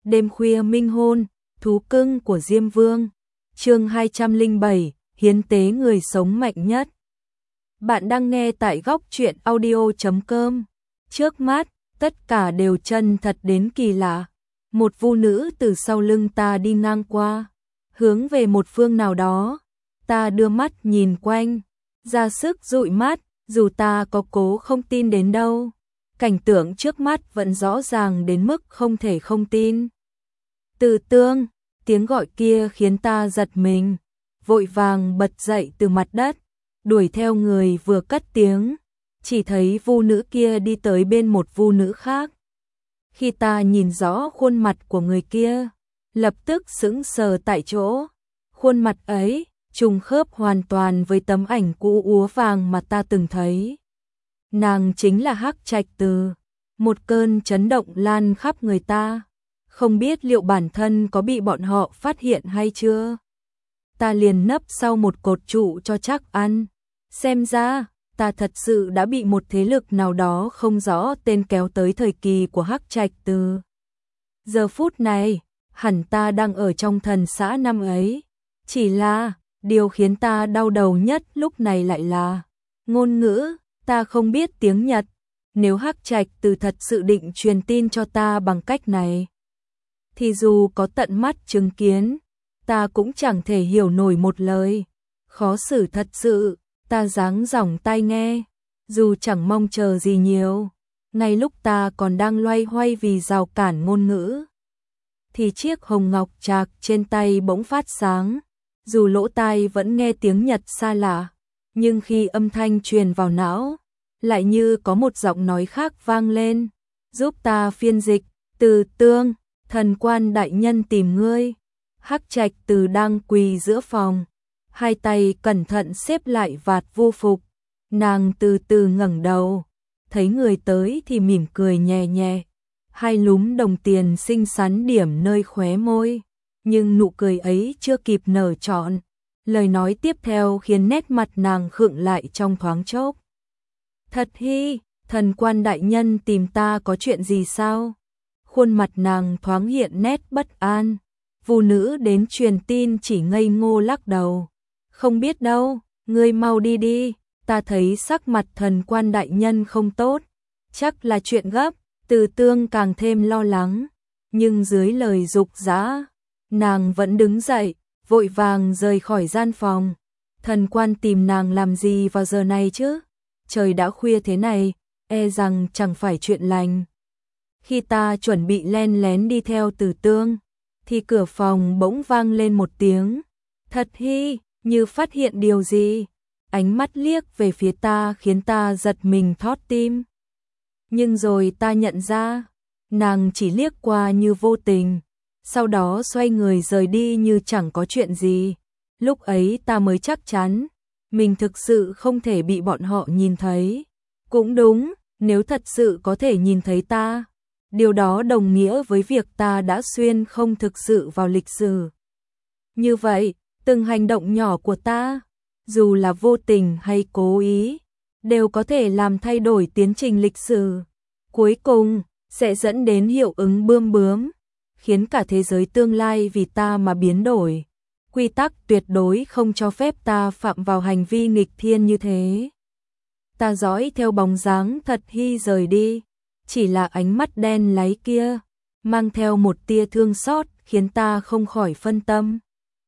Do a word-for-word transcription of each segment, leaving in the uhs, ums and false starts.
Đêm khuya minh hôn, thú cưng của Diêm Vương. Chương hai trăm lẻ bảy, hiến tế người sống mạnh nhất. Bạn đang nghe tại góc truyện audio chấm com. Trước mắt, tất cả đều chân thật đến kỳ lạ. Một vu nữ từ sau lưng ta đi ngang qua, hướng về một phương nào đó. Ta đưa mắt nhìn quanh, ra sức dụi mắt, dù ta có cố không tin đến đâu. Cảnh tượng trước mắt vẫn rõ ràng đến mức không thể không tin. Từ Tương, tiếng gọi kia khiến ta giật mình, vội vàng bật dậy từ mặt đất, đuổi theo người vừa cất tiếng, chỉ thấy vu nữ kia đi tới bên một vu nữ khác. Khi ta nhìn rõ khuôn mặt của người kia, lập tức sững sờ tại chỗ. Khuôn mặt ấy trùng khớp hoàn toàn với tấm ảnh cũ úa vàng mà ta từng thấy. Nàng chính là Hắc Trạch Từ. Một cơn chấn động lan khắp người ta, không biết liệu bản thân có bị bọn họ phát hiện hay chưa. Ta liền nấp sau một cột trụ cho chắc ăn. Xem ra, ta thật sự đã bị một thế lực nào đó không rõ tên kéo tới thời kỳ của Hắc Trạch Từ. Giờ phút này, hẳn ta đang ở trong thần xã năm ấy. Chỉ là, điều khiến ta đau đầu nhất lúc này lại là ngôn ngữ, ta không biết tiếng Nhật. Nếu Hắc Trạch Từ thật sự định truyền tin cho ta bằng cách này, thì dù có tận mắt chứng kiến, ta cũng chẳng thể hiểu nổi một lời. Khó xử thật sự, ta dáng dỏng tai nghe, dù chẳng mong chờ gì nhiều. Ngay lúc ta còn đang loay hoay vì rào cản ngôn ngữ, thì chiếc hồng ngọc trạc trên tay bỗng phát sáng. Dù lỗ tai vẫn nghe tiếng Nhật xa lạ, nhưng khi âm thanh truyền vào não, lại như có một giọng nói khác vang lên, giúp ta phiên dịch. Từ Tương, thần quan đại nhân tìm ngươi. Hắc Trạch Từ đang quỳ giữa phòng, hai tay cẩn thận xếp lại vạt vu phục. Nàng từ từ ngẩng đầu, thấy người tới thì mỉm cười nhẹ nhẹ, hai lúm đồng tiền xinh xắn điểm nơi khóe môi, nhưng nụ cười ấy chưa kịp nở trọn, lời nói tiếp theo khiến nét mặt nàng khựng lại trong thoáng chốc. Thật hi, thần quan đại nhân tìm ta có chuyện gì sao? Khuôn mặt nàng thoáng hiện nét bất an. Vu nữ đến truyền tin chỉ ngây ngô lắc đầu. Không biết đâu, ngươi mau đi đi, ta thấy sắc mặt thần quan đại nhân không tốt, chắc là chuyện gấp. Từ Tương càng thêm lo lắng, nhưng dưới lời giục giã, nàng vẫn đứng dậy, vội vàng rời khỏi gian phòng. Thần quan tìm nàng làm gì vào giờ này chứ? Trời đã khuya thế này, e rằng chẳng phải chuyện lành. Khi ta chuẩn bị len lén đi theo Từ Tương, thì cửa phòng bỗng vang lên một tiếng. Thật hi, như phát hiện điều gì. Ánh mắt liếc về phía ta khiến ta giật mình thót tim. Nhưng rồi ta nhận ra, nàng chỉ liếc qua như vô tình, sau đó xoay người rời đi như chẳng có chuyện gì. Lúc ấy ta mới chắc chắn, mình thực sự không thể bị bọn họ nhìn thấy. Cũng đúng, nếu thật sự có thể nhìn thấy ta, điều đó đồng nghĩa với việc ta đã xuyên không thực sự vào lịch sử. Như vậy, từng hành động nhỏ của ta, dù là vô tình hay cố ý, đều có thể làm thay đổi tiến trình lịch sử. Cuối cùng, sẽ dẫn đến hiệu ứng bươm bướm, khiến cả thế giới tương lai vì ta mà biến đổi. Quy tắc tuyệt đối không cho phép ta phạm vào hành vi nghịch thiên như thế. Ta dõi theo bóng dáng thật hi rời đi, chỉ là ánh mắt đen láy kia, mang theo một tia thương xót khiến ta không khỏi phân tâm.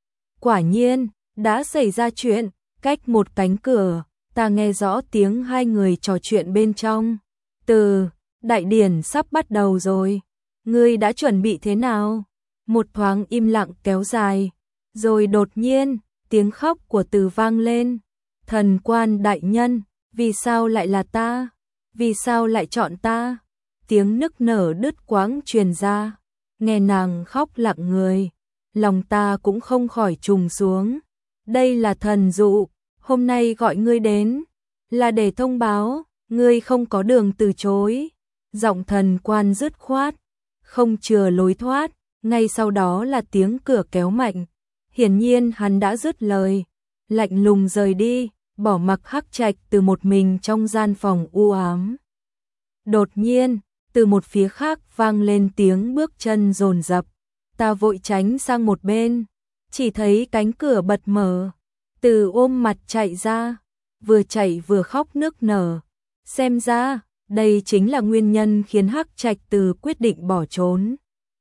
Quả nhiên, đã xảy ra chuyện, cách một cánh cửa, ta nghe rõ tiếng hai người trò chuyện bên trong. Từ, đại điển sắp bắt đầu rồi, ngươi đã chuẩn bị thế nào? Một thoáng im lặng kéo dài, rồi đột nhiên, tiếng khóc của Từ vang lên. Thần quan đại nhân, vì sao lại là ta? Vì sao lại chọn ta? Tiếng nức nở đứt quãng truyền ra, nghe nàng khóc lặng người, lòng ta cũng không khỏi trùng xuống. Đây là thần dụ, hôm nay gọi ngươi đến, là để thông báo, ngươi không có đường từ chối. Giọng thần quan dứt khoát, không chừa lối thoát, ngay sau đó là tiếng cửa kéo mạnh. Hiển nhiên hắn đã dứt lời, lạnh lùng rời đi, bỏ mặc Hắc Trạch Từ một mình trong gian phòng u ám. Đột nhiên, Từ một phía khác vang lên tiếng bước chân dồn dập. Ta vội tránh sang một bên, chỉ thấy cánh cửa bật mở. Từ ôm mặt chạy ra, vừa chạy vừa khóc nức nở. Xem ra, đây chính là nguyên nhân khiến Hắc Trạch Từ quyết định bỏ trốn.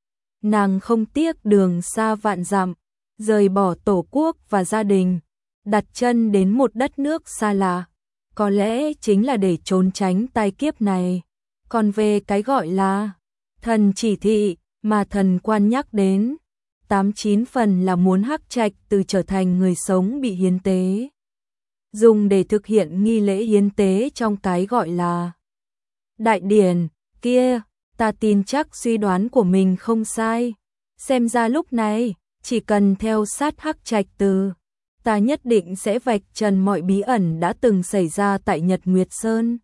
Nàng không tiếc đường xa vạn dặm, rời bỏ tổ quốc và gia đình, đặt chân đến một đất nước xa lạ, có lẽ chính là để trốn tránh tai kiếp này. Còn về cái gọi là thần chỉ thị mà thần quan nhắc đến, tám chín phần là muốn Hắc Trạch Từ trở thành người sống bị hiến tế, dùng để thực hiện nghi lễ hiến tế trong cái gọi là đại điển kia. Ta tin chắc suy đoán của mình không sai. Xem ra lúc này, chỉ cần theo sát Hắc Trạch Từ, ta nhất định sẽ vạch trần mọi bí ẩn đã từng xảy ra tại Nhật Nguyệt Sơn.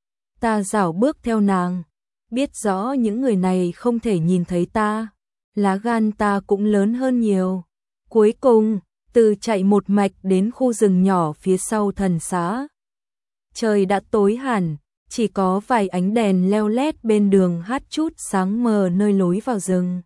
Ta rảo bước theo nàng, biết rõ những người này không thể nhìn thấy ta, lá gan ta cũng lớn hơn nhiều. Cuối cùng, Từ chạy một mạch đến khu rừng nhỏ phía sau thần xá. Trời đã tối hẳn, chỉ có vài ánh đèn leo lét bên đường hát chút sáng mờ nơi lối vào rừng.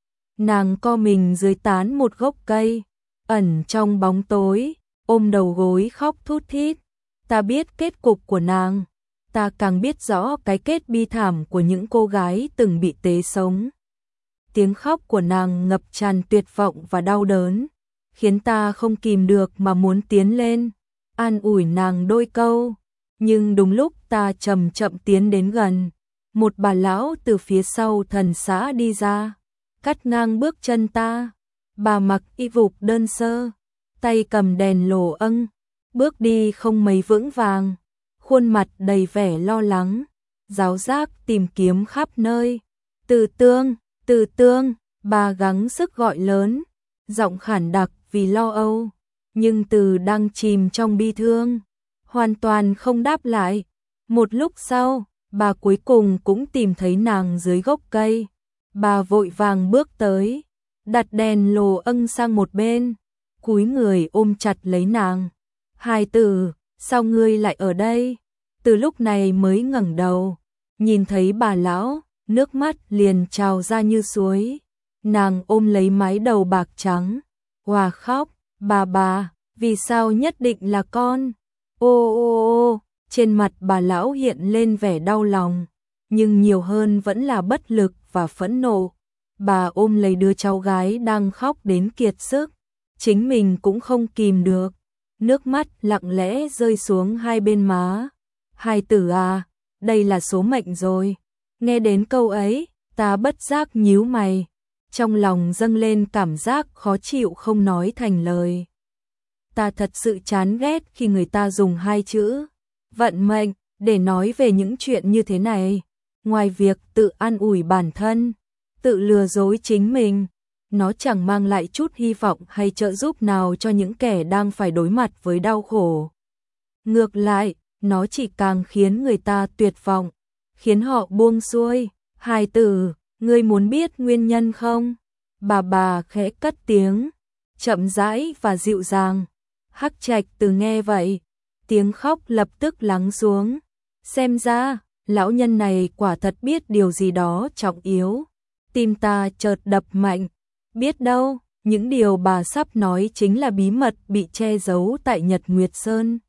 Nàng co mình dưới tán một gốc cây, ẩn trong bóng tối, ôm đầu gối khóc thút thít. Ta biết kết cục của nàng, ta càng biết rõ cái kết bi thảm của những cô gái từng bị tế sống. Tiếng khóc của nàng ngập tràn tuyệt vọng và đau đớn, khiến ta không kìm được mà muốn tiến lên, an ủi nàng đôi câu. Nhưng đúng lúc ta chậm chậm tiến đến gần, một bà lão từ phía sau thần xã đi ra, cắt ngang bước chân ta. Bà mặc y phục đơn sơ, tay cầm đèn lồ âng, bước đi không mấy vững vàng, khuôn mặt đầy vẻ lo lắng, ráo rác tìm kiếm khắp nơi. Từ Tương, Từ Tương, bà gắng sức gọi lớn, giọng khản đặc vì lo âu, nhưng Từ đang chìm trong bi thương, hoàn toàn không đáp lại. Một lúc sau, bà cuối cùng cũng tìm thấy nàng dưới gốc cây. Bà vội vàng bước tới, đặt đèn lồ âng sang một bên, cúi người ôm chặt lấy nàng. Hai Từ, sao ngươi lại ở đây? Từ lúc này mới ngẩng đầu, nhìn thấy bà lão, nước mắt liền trào ra như suối. Nàng ôm lấy mái đầu bạc trắng, hòa khóc, bà bà, vì sao nhất định là con? Ô ô ô, trên mặt bà lão hiện lên vẻ đau lòng, nhưng nhiều hơn vẫn là bất lực và phẫn nộ. Bà ôm lấy đứa cháu gái đang khóc đến kiệt sức, chính mình cũng không kìm được, nước mắt lặng lẽ rơi xuống hai bên má. Hai Tử à, đây là số mệnh rồi. Nghe đến câu ấy, ta bất giác nhíu mày, trong lòng dâng lên cảm giác khó chịu không nói thành lời. Ta thật sự chán ghét khi người ta dùng hai chữ vận mệnh để nói về những chuyện như thế này. Ngoài việc tự an ủi bản thân, tự lừa dối chính mình, nó chẳng mang lại chút hy vọng hay trợ giúp nào cho những kẻ đang phải đối mặt với đau khổ. Ngược lại, nó chỉ càng khiến người ta tuyệt vọng, khiến họ buông xuôi. Hai Tử, ngươi muốn biết nguyên nhân không? Bà bà khẽ cất tiếng, chậm rãi và dịu dàng. Hắc Trạch Từ nghe vậy, tiếng khóc lập tức lắng xuống. Xem ra, lão nhân này quả thật biết điều gì đó trọng yếu. Tim ta chợt đập mạnh, biết đâu, những điều bà sắp nói chính là bí mật bị che giấu tại Nhật Nguyệt Sơn.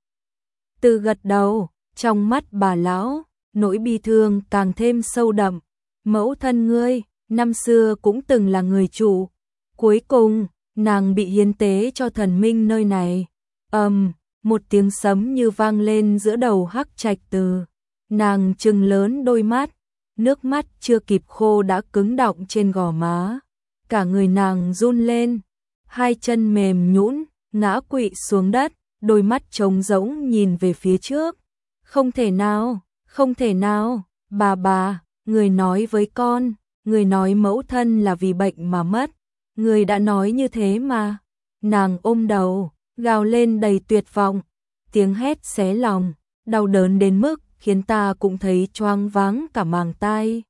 Từ gật đầu, trong mắt bà lão, nỗi bi thương càng thêm sâu đậm. Mẫu thân ngươi, năm xưa cũng từng là người chủ. Cuối cùng, nàng bị hiến tế cho thần minh nơi này. Ầm, um, một tiếng sấm như vang lên giữa đầu Hắc Trạch Từ. Nàng trừng lớn đôi mắt, nước mắt chưa kịp khô đã cứng đọng trên gò má. Cả người nàng run lên, hai chân mềm nhũn, ngã quỵ xuống đất, đôi mắt trống rỗng nhìn về phía trước. Không thể nào, không thể nào, bà bà, người nói với con, người nói mẫu thân là vì bệnh mà mất. Người đã nói như thế mà. Nàng ôm đầu, gào lên đầy tuyệt vọng, tiếng hét xé lòng, đau đớn đến mức khiến ta cũng thấy choáng váng cả màng tai.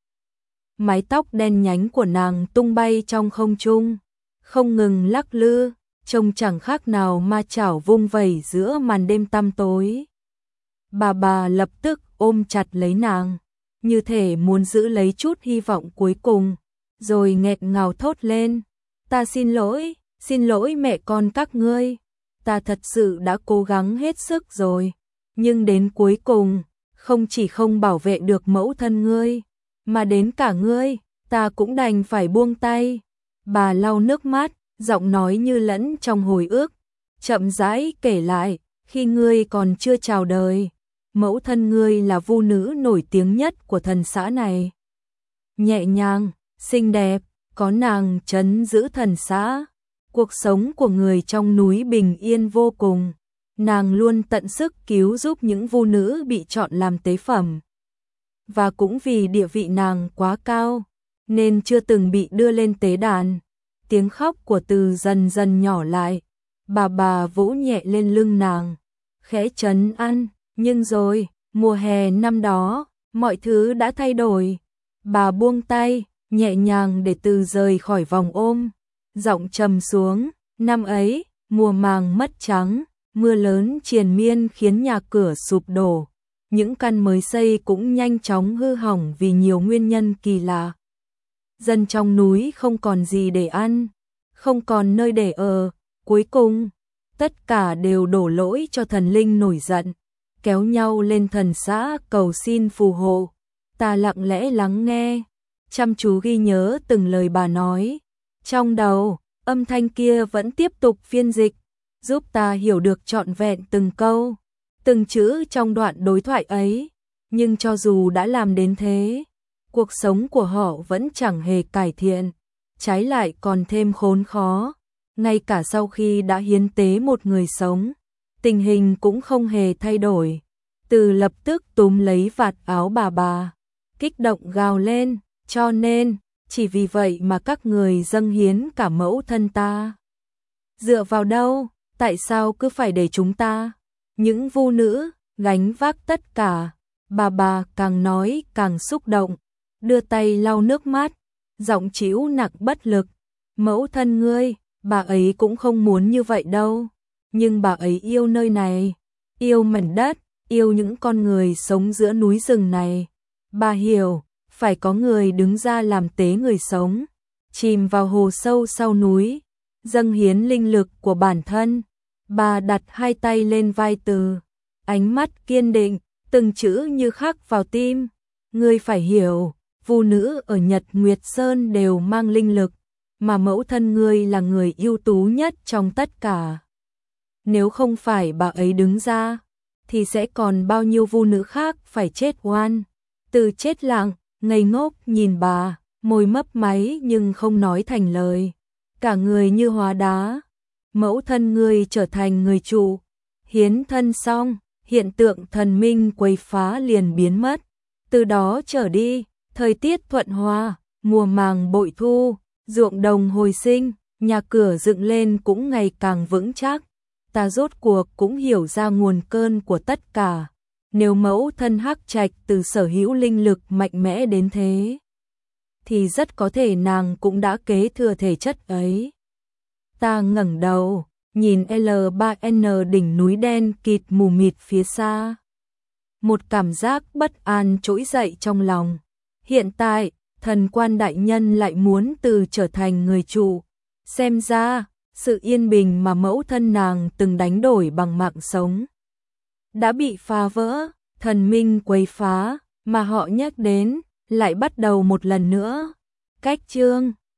Mái tóc đen nhánh của nàng tung bay trong không trung, không ngừng lắc lư, trông chẳng khác nào ma chảo vung vẩy giữa màn đêm tăm tối. Bà bà lập tức ôm chặt lấy nàng, như thể muốn giữ lấy chút hy vọng cuối cùng, rồi nghẹt ngào thốt lên, ta xin lỗi, xin lỗi mẹ con các ngươi, ta thật sự đã cố gắng hết sức rồi, nhưng đến cuối cùng, không chỉ không bảo vệ được mẫu thân ngươi, mà đến cả ngươi, ta cũng đành phải buông tay. Bà lau nước mắt, giọng nói như lẫn trong hồi ức, chậm rãi kể lại, khi ngươi còn chưa chào đời, mẫu thân ngươi là vu nữ nổi tiếng nhất của thần xã này. Nhẹ nhàng, xinh đẹp, có nàng trấn giữ thần xã, cuộc sống của người trong núi bình yên vô cùng. Nàng luôn tận sức cứu giúp những vu nữ bị chọn làm tế phẩm. Và cũng vì địa vị nàng quá cao, nên chưa từng bị đưa lên tế đàn. Tiếng khóc của Từ dần dần nhỏ lại, bà bà vỗ nhẹ lên lưng nàng, khẽ trấn an, nhưng rồi, mùa hè năm đó, mọi thứ đã thay đổi. Bà buông tay, nhẹ nhàng để Từ rời khỏi vòng ôm, giọng trầm xuống, năm ấy, mùa màng mất trắng, mưa lớn triền miên khiến nhà cửa sụp đổ, những căn mới xây cũng nhanh chóng hư hỏng vì nhiều nguyên nhân kỳ lạ. Dân trong núi không còn gì để ăn, không còn nơi để ở, cuối cùng, tất cả đều đổ lỗi cho thần linh nổi giận, kéo nhau lên thần xã cầu xin phù hộ. Ta lặng lẽ lắng nghe, chăm chú ghi nhớ từng lời bà nói. Trong đầu, âm thanh kia vẫn tiếp tục phiên dịch, giúp ta hiểu được trọn vẹn từng câu, từng chữ trong đoạn đối thoại ấy. Nhưng cho dù đã làm đến thế, cuộc sống của họ vẫn chẳng hề cải thiện, trái lại còn thêm khốn khó. Ngay cả sau khi đã hiến tế một người sống, tình hình cũng không hề thay đổi. Từ lập tức túm lấy vạt áo bà bà, kích động gào lên, cho nên, chỉ vì vậy mà các người dâng hiến cả mẫu thân ta. Dựa vào đâu, tại sao cứ phải để chúng ta, những vu nữ, gánh vác tất cả? Bà bà càng nói càng xúc động, đưa tay lau nước mắt, giọng trĩu nặng bất lực. Mẫu thân ngươi, bà ấy cũng không muốn như vậy đâu, nhưng bà ấy yêu nơi này, yêu mảnh đất, yêu những con người sống giữa núi rừng này. Bà hiểu, phải có người đứng ra làm tế người sống, chìm vào hồ sâu sau núi, dâng hiến linh lực của bản thân. Bà đặt hai tay lên vai Từ, ánh mắt kiên định, từng chữ như khắc vào tim. Ngươi phải hiểu, vu nữ ở Nhật Nguyệt Sơn đều mang linh lực, mà mẫu thân ngươi là người ưu tú nhất trong tất cả. Nếu không phải bà ấy đứng ra, thì sẽ còn bao nhiêu vu nữ khác phải chết oan. Từ chết lặng, ngây ngốc nhìn bà, môi mấp máy nhưng không nói thành lời, cả người như hóa đá. Mẫu thân ngươi trở thành người chủ, hiến thân xong, hiện tượng thần minh quấy phá liền biến mất. Từ đó trở đi, thời tiết thuận hòa, mùa màng bội thu, ruộng đồng hồi sinh, nhà cửa dựng lên cũng ngày càng vững chắc. Ta rốt cuộc cũng hiểu ra nguồn cơn của tất cả. Nếu mẫu thân Hắc Trạch Từ sở hữu linh lực mạnh mẽ đến thế, thì rất có thể nàng cũng đã kế thừa thể chất ấy. Ta ngẩng đầu, nhìn L ba N đỉnh núi đen kịt mù mịt phía xa. Một cảm giác bất an trỗi dậy trong lòng. Hiện tại, thần quan đại nhân lại muốn Từ trở thành người chủ. Xem ra, sự yên bình mà mẫu thân nàng từng đánh đổi bằng mạng sống đã bị phá vỡ, thần minh quấy phá mà họ nhắc đến lại bắt đầu một lần nữa. Cách chương